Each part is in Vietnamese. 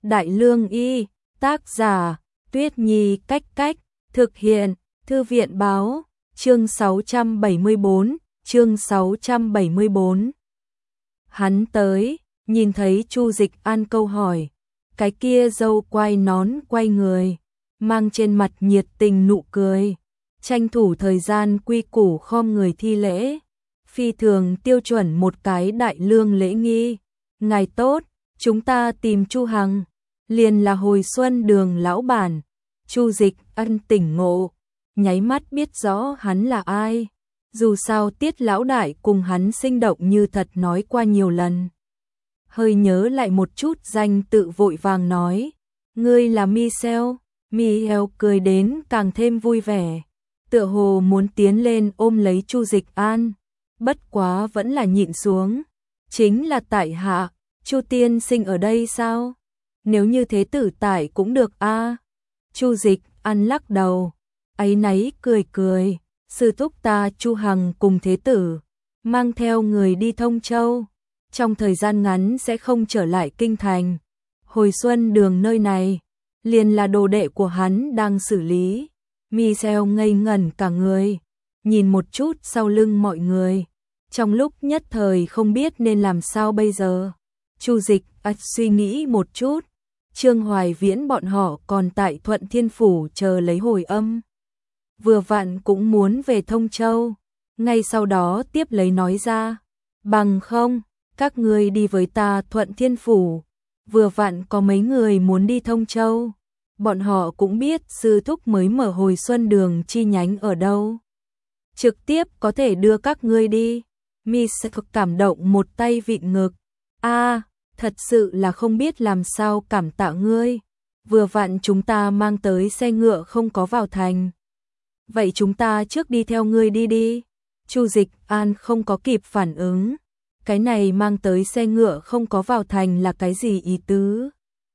Đại Lương Y, tác giả, Tuyết Nhi Cách Cách, thực hiện, Thư viện Báo, chương 674, chương 674. Hắn tới, nhìn thấy Chu Dịch An câu hỏi, cái kia dâu quai nón quay người, mang trên mặt nhiệt tình nụ cười, tranh thủ thời gian quy củ khom người thi lễ, phi thường tiêu chuẩn một cái đại lương lễ nghi. Ngài tốt, chúng ta tìm Chu Hằng, liền là hồi xuân đường lão bản. Chu Dịch Ân tỉnh ngộ, nháy mắt biết rõ hắn là ai. Dù sao Tiết lão đại cùng hắn sinh động như thật nói qua nhiều lần. Hơi nhớ lại một chút danh tự vội vàng nói, ngươi là Michel. Michel cười đến càng thêm vui vẻ, tựa hồ muốn tiến lên ôm lấy Chu Dịch An, bất quá vẫn là nhịn xuống. Chính là tại hạ, Chu tiên sinh ở đây sao? Nếu như thế tử tại cũng được a. Chu Dịch An lắc đầu, áy náy cười cười, sư thúc ta Chu Hằng cùng thế tử mang theo người đi Thông Châu, trong thời gian ngắn sẽ không trở lại kinh thành. Hồi xuân đường nơi này liền là đồ đệ của hắn đang xử lý. Michel ngây ngẩn cả người, nhìn một chút sau lưng mọi người, trong lúc nhất thời không biết nên làm sao bây giờ. Chu Dịch suy nghĩ một chút, Trương Hoài Viễn bọn họ còn tại Thuận Thiên Phủ chờ lấy hồi âm. Vừa vặn cũng muốn về Thông Châu, ngay sau đó tiếp lấy nói ra, bằng không, các ngươi đi với ta Thuận Thiên Phủ, vừa vặn có mấy người muốn đi Thông Châu. Bọn họ cũng biết sư thúc mới mở hồi xuân đường chi nhánh ở đâu, trực tiếp có thể đưa các ngươi đi. Mi sẽ cảm động một tay vịn ngực, thật sự là không biết làm sao cảm tạ ngươi, vừa vặn chúng ta mang tới xe ngựa không có vào thành. Vậy chúng ta trước đi theo ngươi đi đi. Chu Dịch An không có kịp phản ứng, cái này mang tới xe ngựa không có vào thành là cái gì ý tứ?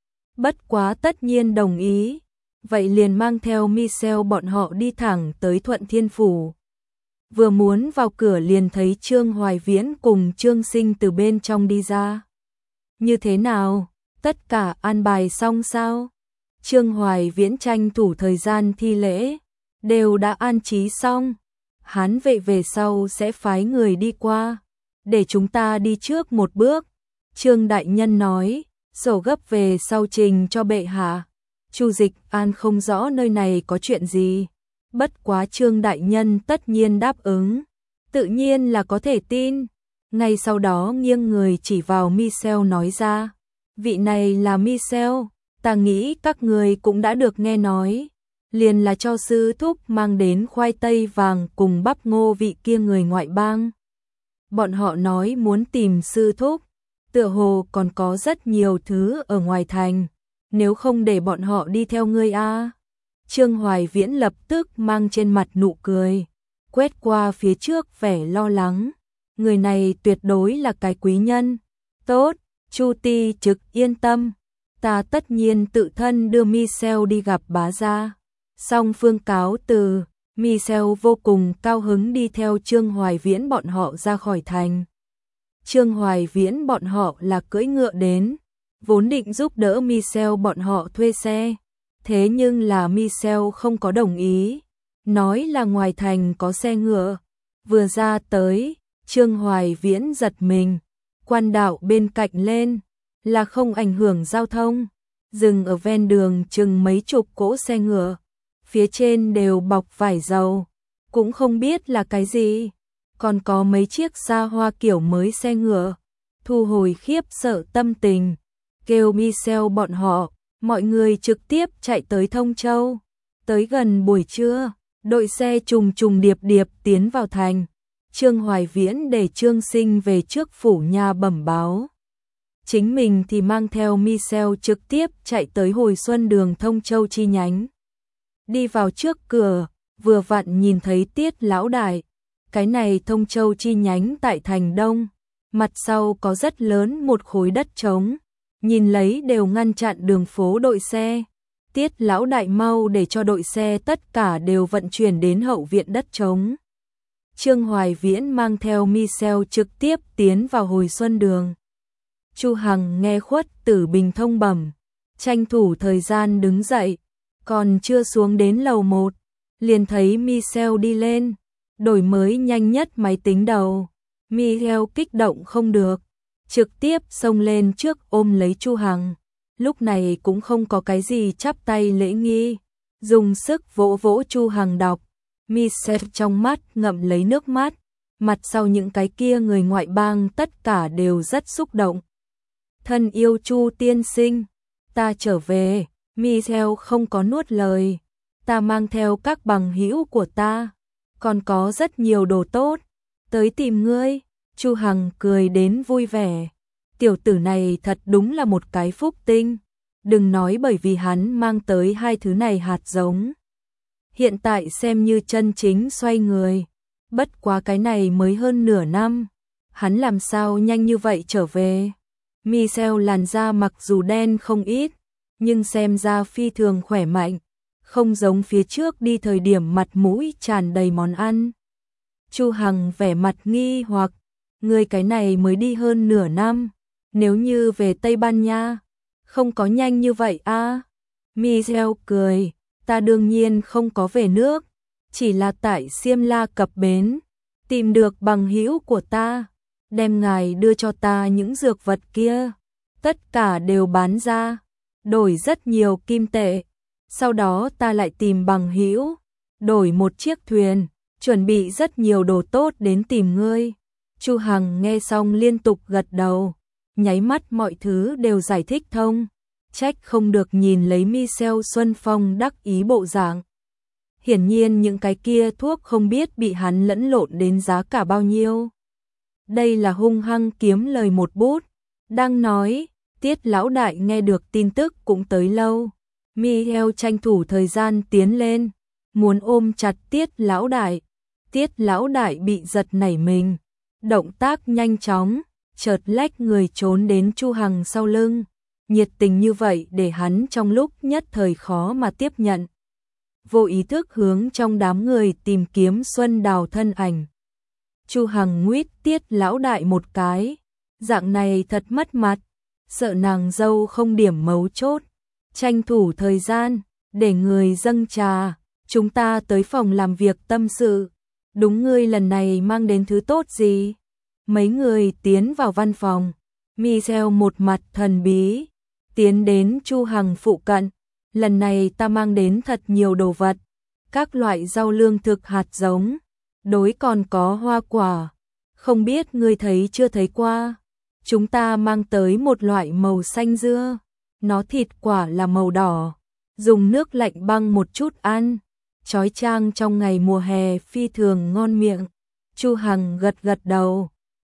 Bất quá tất nhiên đồng ý, vậy liền mang theo Michel bọn họ đi thẳng tới Thuận Thiên Phủ. Vừa muốn vào cửa liền thấy Trương Hoài Viễn cùng Trương Sinh từ bên trong đi ra. Như thế nào, tất cả an bài xong sao? Trương Hoài Viễn tranh thủ thời gian thi lễ, đều đã an trí xong. Hán vệ về sau sẽ phái người đi qua, để chúng ta đi trước một bước. Trương đại nhân nói, sổ gấp về sau trình cho bệ hạ. Chu Dịch An không rõ nơi này có chuyện gì, bất quá Trương đại nhân tất nhiên đáp ứng, tự nhiên là có thể tin. Ngay sau đó nghiêng người chỉ vào Michel nói ra, vị này là Michel, ta nghĩ các người cũng đã được nghe nói, liền là cho sư thúc mang đến khoai tây vàng cùng bắp ngô vị kia người ngoại bang. Bọn họ nói muốn tìm sư thúc, tựa hồ còn có rất nhiều thứ ở ngoài thành, nếu không để bọn họ đi theo ngươi a. Trương Hoài Viễn lập tức mang trên mặt nụ cười, quét qua phía trước vẻ lo lắng. Người này tuyệt đối là cái quý nhân. Tốt, Chu ti trực yên tâm, ta tất nhiên tự thân đưa Michel đi gặp bá gia. Song phương cáo từ, Michel vô cùng cao hứng đi theo Trương Hoài Viễn bọn họ ra khỏi thành. Trương Hoài Viễn bọn họ là cưỡi ngựa đến, vốn định giúp đỡ Michel bọn họ thuê xe. Thế nhưng là Michel không có đồng ý, nói là ngoài thành có xe ngựa. Vừa ra tới, Trương Hoài Viễn giật mình, quan đạo bên cạnh lên, là không ảnh hưởng giao thông, dừng ở ven đường chừng mấy chục cỗ xe ngựa, phía trên đều bọc vải dầu, cũng không biết là cái gì, còn có mấy chiếc xa hoa kiểu mới xe ngựa. Thu hồi khiếp sợ tâm tình, kêu Michel bọn họ, mọi người trực tiếp chạy tới Thông Châu. Tới gần buổi trưa, đội xe trùng trùng điệp điệp tiến vào thành. Trương Hoài Viễn để Trương Sinh về trước phủ nhà bẩm báo, chính mình thì mang theo Michel trực tiếp chạy tới hồi xuân đường Thông Châu chi nhánh. Đi vào trước cửa, vừa vặn nhìn thấy Tiết lão đại. Cái này Thông Châu chi nhánh tại thành Đông, mặt sau có rất lớn một khối đất trống, nhìn lấy đều ngăn chặn đường phố đội xe. Tiết lão đại mau để cho đội xe tất cả đều vận chuyển đến hậu viện đất trống. Trương Hoài Viễn mang theo Michel trực tiếp tiến vào hồi xuân đường. Chu Hằng nghe Khuất Tử Bình thông bẩm, tranh thủ thời gian đứng dậy, còn chưa xuống đến lầu 1, liền thấy Michelle đi lên, đổi mới nhanh nhất máy tính đầu. Michelle kích động không được, trực tiếp xông lên trước ôm lấy Chu Hằng. Lúc này cũng không có cái gì chắp tay lễ nghi, dùng sức vỗ vỗ Chu Hằng đọc. Michelle trong mắt ngậm lấy nước mắt, mặt sau những cái kia người ngoại bang tất cả đều rất xúc động. Thân yêu Chu tiên sinh, ta trở về. Michelle không có nuốt lời, ta mang theo các bằng hữu của ta, còn có rất nhiều đồ tốt, tới tìm ngươi. Chu Hằng cười đến vui vẻ, tiểu tử này thật đúng là một cái phúc tinh, đừng nói bởi vì hắn mang tới hai thứ này hạt giống. Hiện tại xem như chân chính xoay người, bất quá cái này mới hơn nửa năm, hắn làm sao nhanh như vậy trở về. Michelle làn da mặc dù đen không ít, nhưng xem ra phi thường khỏe mạnh, không giống phía trước đi thời điểm mặt mũi tràn đầy món ăn. Chu Hằng vẻ mặt nghi hoặc, người cái này mới đi hơn nửa năm, nếu như về Tây Ban Nha, không có nhanh như vậy a. Michelle cười, ta đương nhiên không có về nước, chỉ là tại Xiêm La cập bến, tìm được bằng hữu của ta, đem ngài đưa cho ta những dược vật kia, tất cả đều bán ra, đổi rất nhiều kim tệ, sau đó ta lại tìm bằng hữu, đổi một chiếc thuyền, chuẩn bị rất nhiều đồ tốt đến tìm ngươi. Chu Hằng nghe xong liên tục gật đầu, nháy mắt mọi thứ đều giải thích thông, trách không được nhìn lấy Michelle Xuân Phong đắc ý bộ dạng. Hiển nhiên những cái kia thuốc không biết bị hắn lẫn lộn đến giá cả bao nhiêu. Đây là hung hăng kiếm lời một bút. Đang nói, Tiết lão đại nghe được tin tức cũng tới lâu. Michelle tranh thủ thời gian tiến lên, muốn ôm chặt Tiết lão đại. Tiết lão đại bị giật nảy mình, động tác nhanh chóng, chợt lách người trốn đến Chu Hằng sau lưng. Nhiệt tình như vậy để hắn trong lúc nhất thời khó mà tiếp nhận. Vô ý thức hướng trong đám người tìm kiếm Xuân Đào thân ảnh. Chu Hằng nguyết Tiết lão đại một cái, dạng này thật mất mặt, sợ nàng dâu không điểm mấu chốt, tranh thủ thời gian, để người dâng trà, chúng ta tới phòng làm việc tâm sự, đúng ngươi lần này mang đến thứ tốt gì? Mấy người tiến vào văn phòng, Michelle một mặt thần bí, tiến đến Chu Hằng phụ cận, lần này ta mang đến thật nhiều đồ vật, các loại rau lương thực hạt giống, đối còn có hoa quả, không biết ngươi thấy chưa thấy qua. Chúng ta mang tới một loại màu xanh dưa, nó thịt quả là màu đỏ, dùng nước lạnh băng một chút ăn, chói chang trong ngày mùa hè phi thường ngon miệng. Chu Hằng gật gật đầu,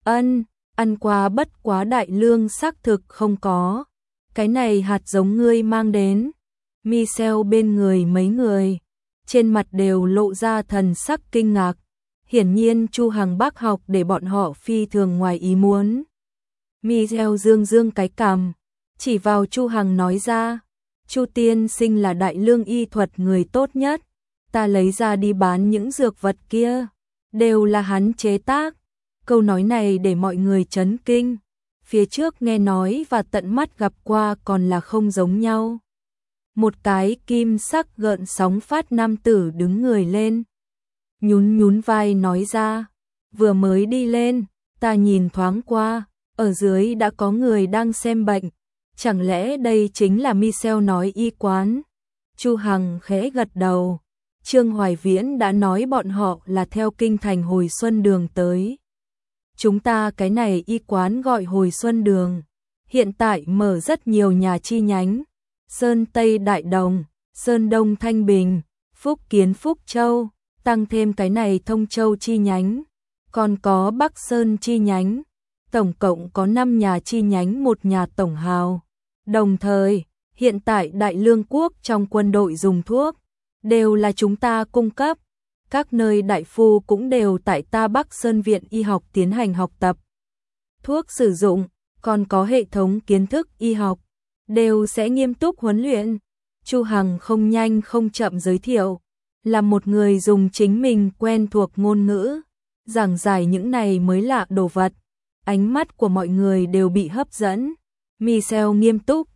ăn qua bất quá đại lương xác thực không có, cái này hạt giống ngươi mang đến. Michelle bên người mấy người, trên mặt đều lộ ra thần sắc kinh ngạc, hiển nhiên Chu Hằng bác học để bọn họ phi thường ngoài ý muốn. Michelle dương cái cằm, chỉ vào Chu Hằng nói ra, Chu tiên sinh là đại lương y thuật người tốt nhất, ta lấy ra đi bán những dược vật kia, đều là hắn chế tác. Câu nói này để mọi người chấn kinh, phía trước nghe nói và tận mắt gặp qua còn là không giống nhau. Một cái kim sắc gợn sóng phát nam tử đứng người lên, nhún vai nói ra, vừa mới đi lên, ta nhìn thoáng qua, ở dưới đã có người đang xem bệnh, chẳng lẽ đây chính là Michelle nói y quán? Chu Hằng khẽ gật đầu, Trương Hoài Viễn đã nói bọn họ là theo kinh thành Hồi Xuân Đường tới. Chúng ta cái này y quán gọi Hồi Xuân Đường, hiện tại mở rất nhiều nhà chi nhánh, Sơn Tây Đại Đồng, Sơn Đông Thanh Bình, Phúc Kiến Phúc Châu, tăng thêm cái này Thông Châu chi nhánh, còn có Bắc Sơn chi nhánh, tổng cộng có 5 nhà chi nhánh, một nhà tổng hào. Đồng thời, hiện tại Đại Lương quốc trong quân đội dùng thuốc, đều là chúng ta cung cấp, các nơi đại phu cũng đều tại ta Bắc Sơn Viện Y học tiến hành học tập. Thuốc sử dụng, còn có hệ thống kiến thức y học, đều sẽ nghiêm túc huấn luyện. Chu Hằng không nhanh không chậm giới thiệu, là một người dùng chính mình quen thuộc ngôn ngữ, giảng giải những này mới lạ đồ vật. Ánh mắt của mọi người đều bị hấp dẫn. Michelle nghiêm túc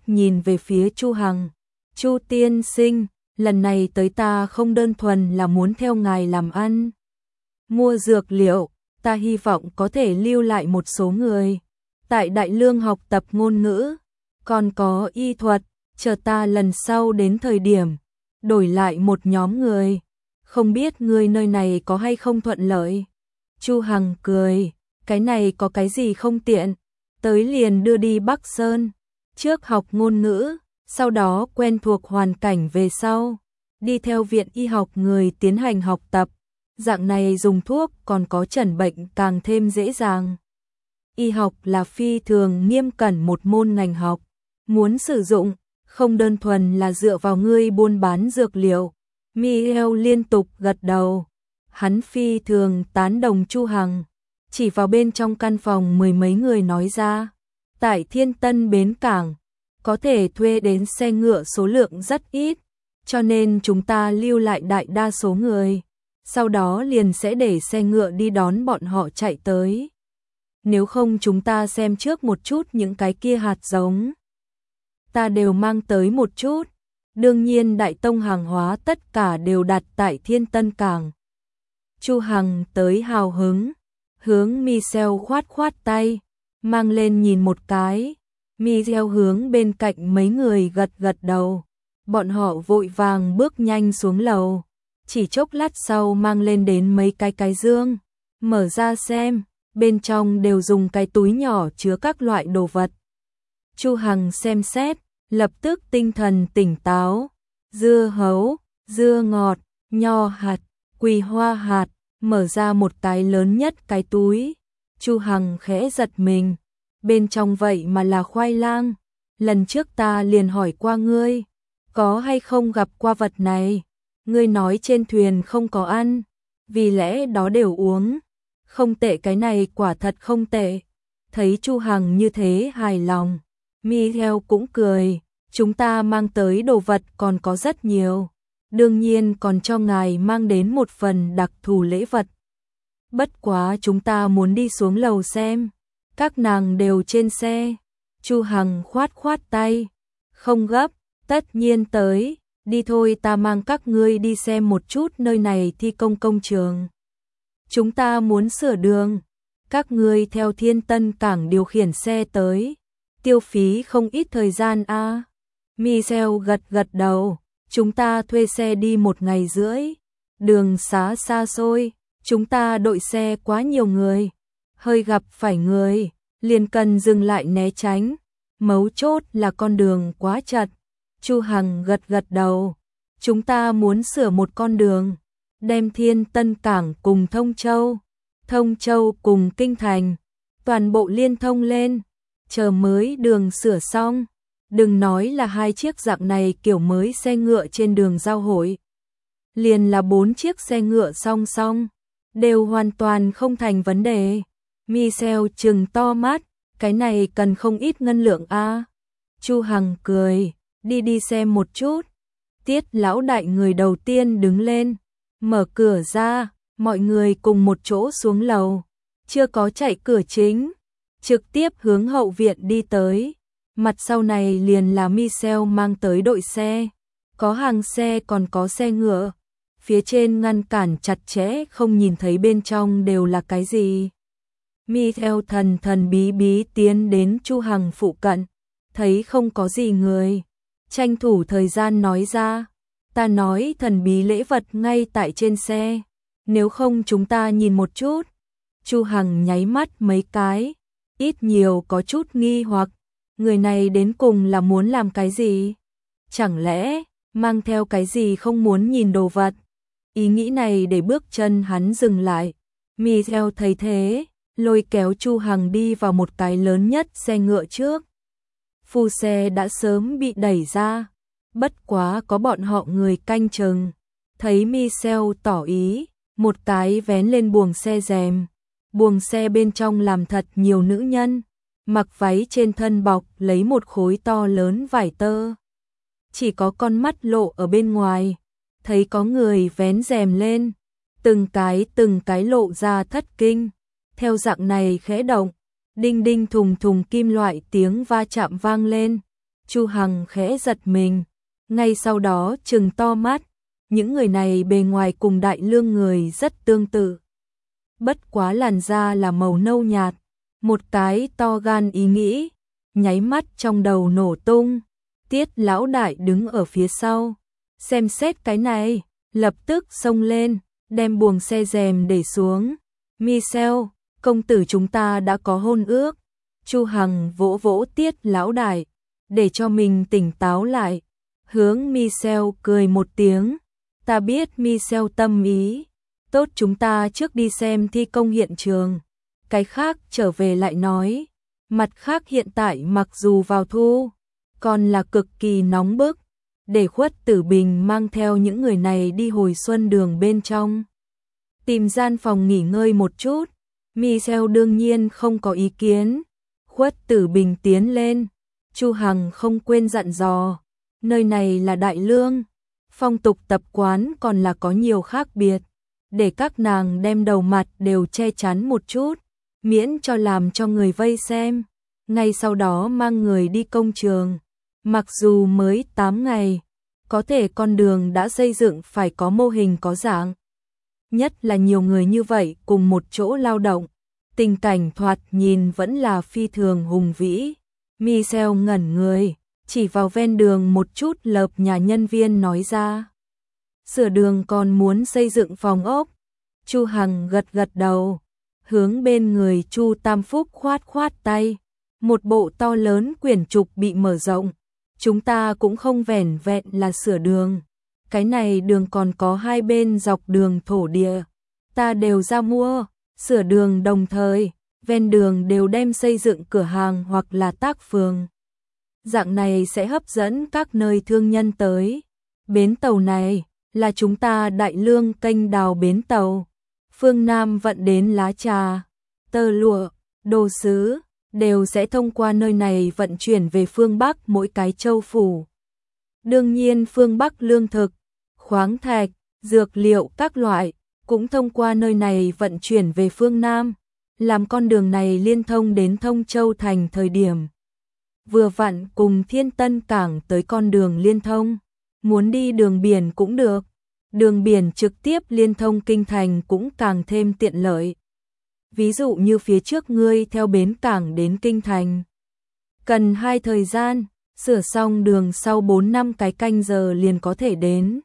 nhìn về phía Chu Hằng. Chu tiên sinh, lần này tới ta không đơn thuần là muốn theo ngài làm ăn. Mua dược liệu, ta hy vọng có thể lưu lại một số người. Tại Đại Lương học tập ngôn ngữ, còn có y thuật, chờ ta lần sau đến thời điểm, đổi lại một nhóm người. Không biết người nơi này có hay không thuận lợi. Chu Hằng cười, cái này có cái gì không tiện, tới liền đưa đi Bắc Sơn, trước học ngôn ngữ, sau đó quen thuộc hoàn cảnh về sau, đi theo viện y học người tiến hành học tập, dạng này dùng thuốc còn có chẩn bệnh càng thêm dễ dàng. Y học là phi thường nghiêm cẩn một môn ngành học, muốn sử dụng, không đơn thuần là dựa vào ngươi buôn bán dược liệu. Miel liên tục gật đầu, hắn phi thường tán đồng Chu Hằng, chỉ vào bên trong căn phòng mười mấy người nói ra, tại Thiên Tân bến cảng, có thể thuê đến xe ngựa số lượng rất ít, cho nên chúng ta lưu lại đại đa số người, sau đó liền sẽ để xe ngựa đi đón bọn họ chạy tới. Nếu không chúng ta xem trước một chút những cái kia hạt giống. Ta đều mang tới một chút. Đương nhiên đại tông hàng hóa tất cả đều đặt tại Thiên Tân cảng. Chu Hằng tới hào hứng, hướng Michel khoát khoát tay, mang lên nhìn một cái. Michel hướng bên cạnh mấy người gật gật đầu. Bọn họ vội vàng bước nhanh xuống lầu, chỉ chốc lát sau mang lên đến mấy cái dương, mở ra xem, bên trong đều dùng cái túi nhỏ chứa các loại đồ vật. Chu Hằng xem xét, lập tức tinh thần tỉnh táo, dưa hấu, dưa ngọt, nho hạt, quỳ hoa hạt, mở ra một cái lớn nhất cái túi. Chu Hằng khẽ giật mình, bên trong vậy mà là khoai lang, lần trước ta liền hỏi qua ngươi, có hay không gặp qua vật này, ngươi nói trên thuyền không có ăn, vì lẽ đó đều uống, không tệ, cái này quả thật không tệ. Thấy Chu Hằng như thế hài lòng, Michel cũng cười, chúng ta mang tới đồ vật còn có rất nhiều, đương nhiên còn cho ngài mang đến một phần đặc thù lễ vật. Bất quá chúng ta muốn đi xuống lầu xem, các nàng đều trên xe. Chu Hằng khoát khoát tay, không gấp, tất nhiên tới, đi thôi, ta mang các ngươi đi xem một chút nơi này thi công công trường. Chúng ta muốn sửa đường, các ngươi theo Thiên Tân cảng điều khiển xe tới, tiêu phí không ít thời gian a. Michel gật gật đầu, chúng ta thuê xe đi 1 ngày rưỡi, đường xá xa xôi, chúng ta đội xe quá nhiều người, hơi gặp phải người, liền cần dừng lại né tránh, mấu chốt là con đường quá chật. Chu Hằng gật gật đầu, chúng ta muốn sửa một con đường, đem Thiên Tân cảng cùng Thông Châu cùng Kinh Thành, toàn bộ liên thông lên, chờ mới đường sửa xong. Đừng nói là 2 chiếc dạng này kiểu mới xe ngựa trên đường giao hội, liền là 4 chiếc xe ngựa song song, đều hoàn toàn không thành vấn đề. Michel trừng to mắt, cái này cần không ít ngân lượng a. Chu Hằng cười, đi xem một chút. Tiết lão đại người đầu tiên đứng lên, mở cửa ra, mọi người cùng một chỗ xuống lầu, chưa có chạy cửa chính, trực tiếp hướng hậu viện đi tới. Mặt sau này liền là Michel mang tới đội xe, có hàng xe còn có xe ngựa, phía trên ngăn cản chặt chẽ không nhìn thấy bên trong đều là cái gì. Michel thần bí bí tiến đến Chu Hằng phụ cận, thấy không có gì người, tranh thủ thời gian nói ra, ta nói thần bí lễ vật ngay tại trên xe, nếu không chúng ta nhìn một chút. Chu Hằng nháy mắt mấy cái, ít nhiều có chút nghi hoặc, người này đến cùng là muốn làm cái gì? Chẳng lẽ mang theo cái gì không muốn nhìn đồ vật? Ý nghĩ này để bước chân hắn dừng lại. Michel thấy thế, lôi kéo Chu Hằng đi vào một cái lớn nhất xe ngựa trước. Phu xe đã sớm bị đẩy ra, bất quá có bọn họ người canh chừng. Thấy Michel tỏ ý, một cái vén lên buồng xe rèm. Buồng xe bên trong làm thật nhiều nữ nhân, mặc váy trên thân bọc lấy một khối to lớn vải tơ. Chỉ có con mắt lộ ở bên ngoài, thấy có người vén rèm lên, từng cái lộ ra thất kinh. Theo dạng này khẽ động, đinh đinh thùng thùng kim loại tiếng va chạm vang lên. Chu Hằng khẽ giật mình, ngay sau đó trừng to mắt, những người này bề ngoài cùng Đại Lương người rất tương tự. Bất quá làn da là màu nâu nhạt, một cái to gan ý nghĩ, nháy mắt trong đầu nổ tung. Tiết lão đại đứng ở phía sau, xem xét cái này, lập tức xông lên, đem buồng xe rèm để xuống. Michel, công tử chúng ta đã có hôn ước. Chu Hằng vỗ vỗ Tiết lão đại, để cho mình tỉnh táo lại, hướng Michel cười một tiếng. Ta biết Michel tâm ý, tốt chúng ta trước đi xem thi công hiện trường, cái khác trở về lại nói. Mặt khác hiện tại mặc dù vào thu, còn là cực kỳ nóng bức, để Khuất Tử Bình mang theo những người này đi hồi xuân đường bên trong, tìm gian phòng nghỉ ngơi một chút. Michel đương nhiên không có ý kiến. Khuất Tử Bình tiến lên, Chu Hằng không quên dặn dò, nơi này là Đại Lương, phong tục tập quán còn là có nhiều khác biệt, để các nàng đem đầu mặt đều che chắn một chút, miễn cho làm cho người vây xem. Ngay sau đó mang người đi công trường, mặc dù mới 8 ngày, có thể con đường đã xây dựng phải có mô hình có dạng. Nhất là nhiều người như vậy cùng một chỗ lao động, tình cảnh thoạt nhìn vẫn là phi thường hùng vĩ. Michel ngẩn người, chỉ vào ven đường một chút lợp nhà nhân viên nói ra. Sửa đường còn muốn xây dựng phòng ốc. Chu Hằng gật gật đầu, hướng bên người Chu Tam Phúc khoát khoát tay. Một bộ to lớn quyển trục bị mở rộng. Chúng ta cũng không vẻn vẹn là sửa đường. Cái này đường còn có hai bên dọc đường thổ địa. Ta đều ra mua, sửa đường đồng thời, ven đường đều đem xây dựng cửa hàng hoặc là tác phường. Dạng này sẽ hấp dẫn các nơi thương nhân tới. Bến tàu này là chúng ta Đại Lương kênh đào bến tàu. Phương Nam vận đến lá trà, tơ lụa, đồ sứ, đều sẽ thông qua nơi này vận chuyển về phương Bắc mỗi cái châu phủ. Đương nhiên phương Bắc lương thực, khoáng thạch, dược liệu các loại, cũng thông qua nơi này vận chuyển về phương Nam. Làm con đường này liên thông đến Thông Châu thành thời điểm vừa vặn cùng Thiên Tân Cảng tới con đường liên thông. Muốn đi đường biển cũng được, đường biển trực tiếp liên thông kinh thành cũng càng thêm tiện lợi. Ví dụ như phía trước ngươi theo bến cảng đến kinh thành, cần 2 thời gian, sửa xong đường sau 4-5 cái canh giờ liền có thể đến.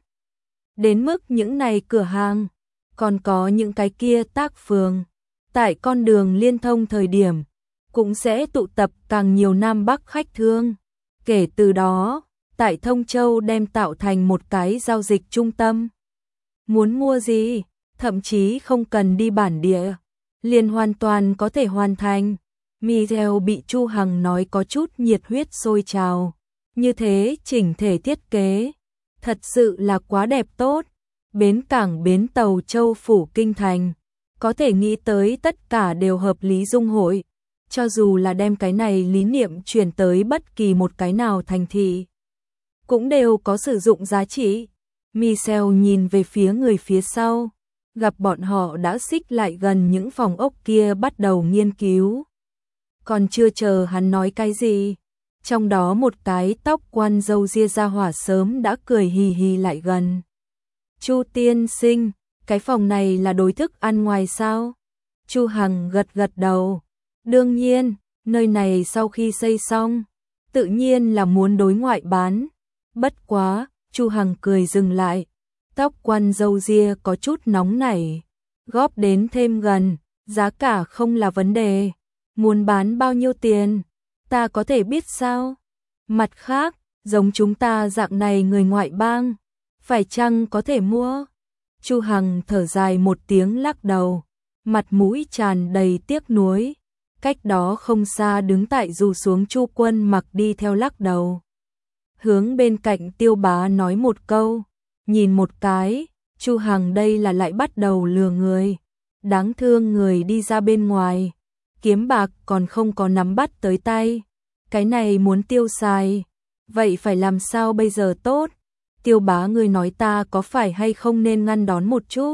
Đến mức những này cửa hàng, còn có những cái kia tác phường, tại con đường liên thông thời điểm, cũng sẽ tụ tập càng nhiều Nam Bắc khách thương. Kể từ đó, tại Thông Châu đem tạo thành một cái giao dịch trung tâm. Muốn mua gì, thậm chí không cần đi bản địa, liền hoàn toàn có thể hoàn thành. Michel bị Chu Hằng nói có chút nhiệt huyết sôi trào. Như thế chỉnh thể thiết kế, thật sự là quá đẹp tốt. Bến cảng bến tàu Châu phủ kinh thành, có thể nghĩ tới tất cả đều hợp lý dung hội. Cho dù là đem cái này lý niệm chuyển tới bất kỳ một cái nào thành thị, cũng đều có sử dụng giá trị. Michel nhìn về phía người phía sau, gặp bọn họ đã xích lại gần những phòng ốc kia bắt đầu nghiên cứu. Còn chưa chờ hắn nói cái gì, trong đó một cái tóc quan râu ria ra hỏa sớm đã cười hì hì lại gần. Chu tiên sinh, cái phòng này là đối thức ăn ngoài sao? Chu Hằng gật gật đầu. Đương nhiên, nơi này sau khi xây xong, tự nhiên là muốn đối ngoại bán. Bất quá, Chu Hằng cười dừng lại. Tóc quan râu ria có chút nóng nảy. Góp đến thêm gần, giá cả không là vấn đề. Muốn bán bao nhiêu tiền? Ta có thể biết sao? Mặt khác, giống chúng ta dạng này người ngoại bang, phải chăng có thể mua? Chu Hằng thở dài một tiếng lắc đầu, mặt mũi tràn đầy tiếc nuối. Cách đó không xa đứng tại dù xuống Chu Quân Mặc đi theo lắc đầu. Hướng bên cạnh Tiêu Bá nói một câu, nhìn một cái, Chu Hằng đây là lại bắt đầu lừa người. Đáng thương người đi ra bên ngoài, kiếm bạc còn không có nắm bắt tới tay. Cái này muốn tiêu xài, vậy phải làm sao bây giờ tốt? Tiêu Bá người nói ta có phải hay không nên ngăn đón một chút?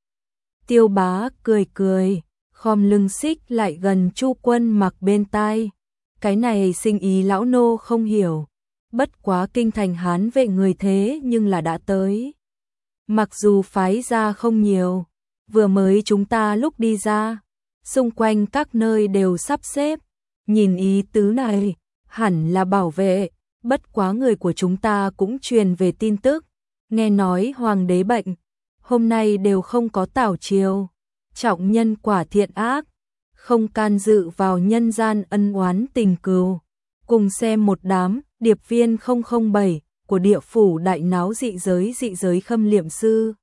Tiêu Bá cười cười, khom lưng xích lại gần Chu Quân Mặc bên tai. Cái này sinh ý lão nô không hiểu, bất quá kinh thành Hán Vệ người thế nhưng là đã tới. Mặc dù phái ra không nhiều, vừa mới chúng ta lúc đi ra, xung quanh các nơi đều sắp xếp, nhìn ý tứ này, hẳn là bảo vệ, bất quá người của chúng ta cũng truyền về tin tức, nghe nói hoàng đế bệnh, hôm nay đều không có tảo triều, trọng nhân quả thiện ác, không can dự vào nhân gian ân oán tình cừu. Cùng xem một đám điệp viên 007 của địa phủ đại náo dị giới Khâm Liệm Sư.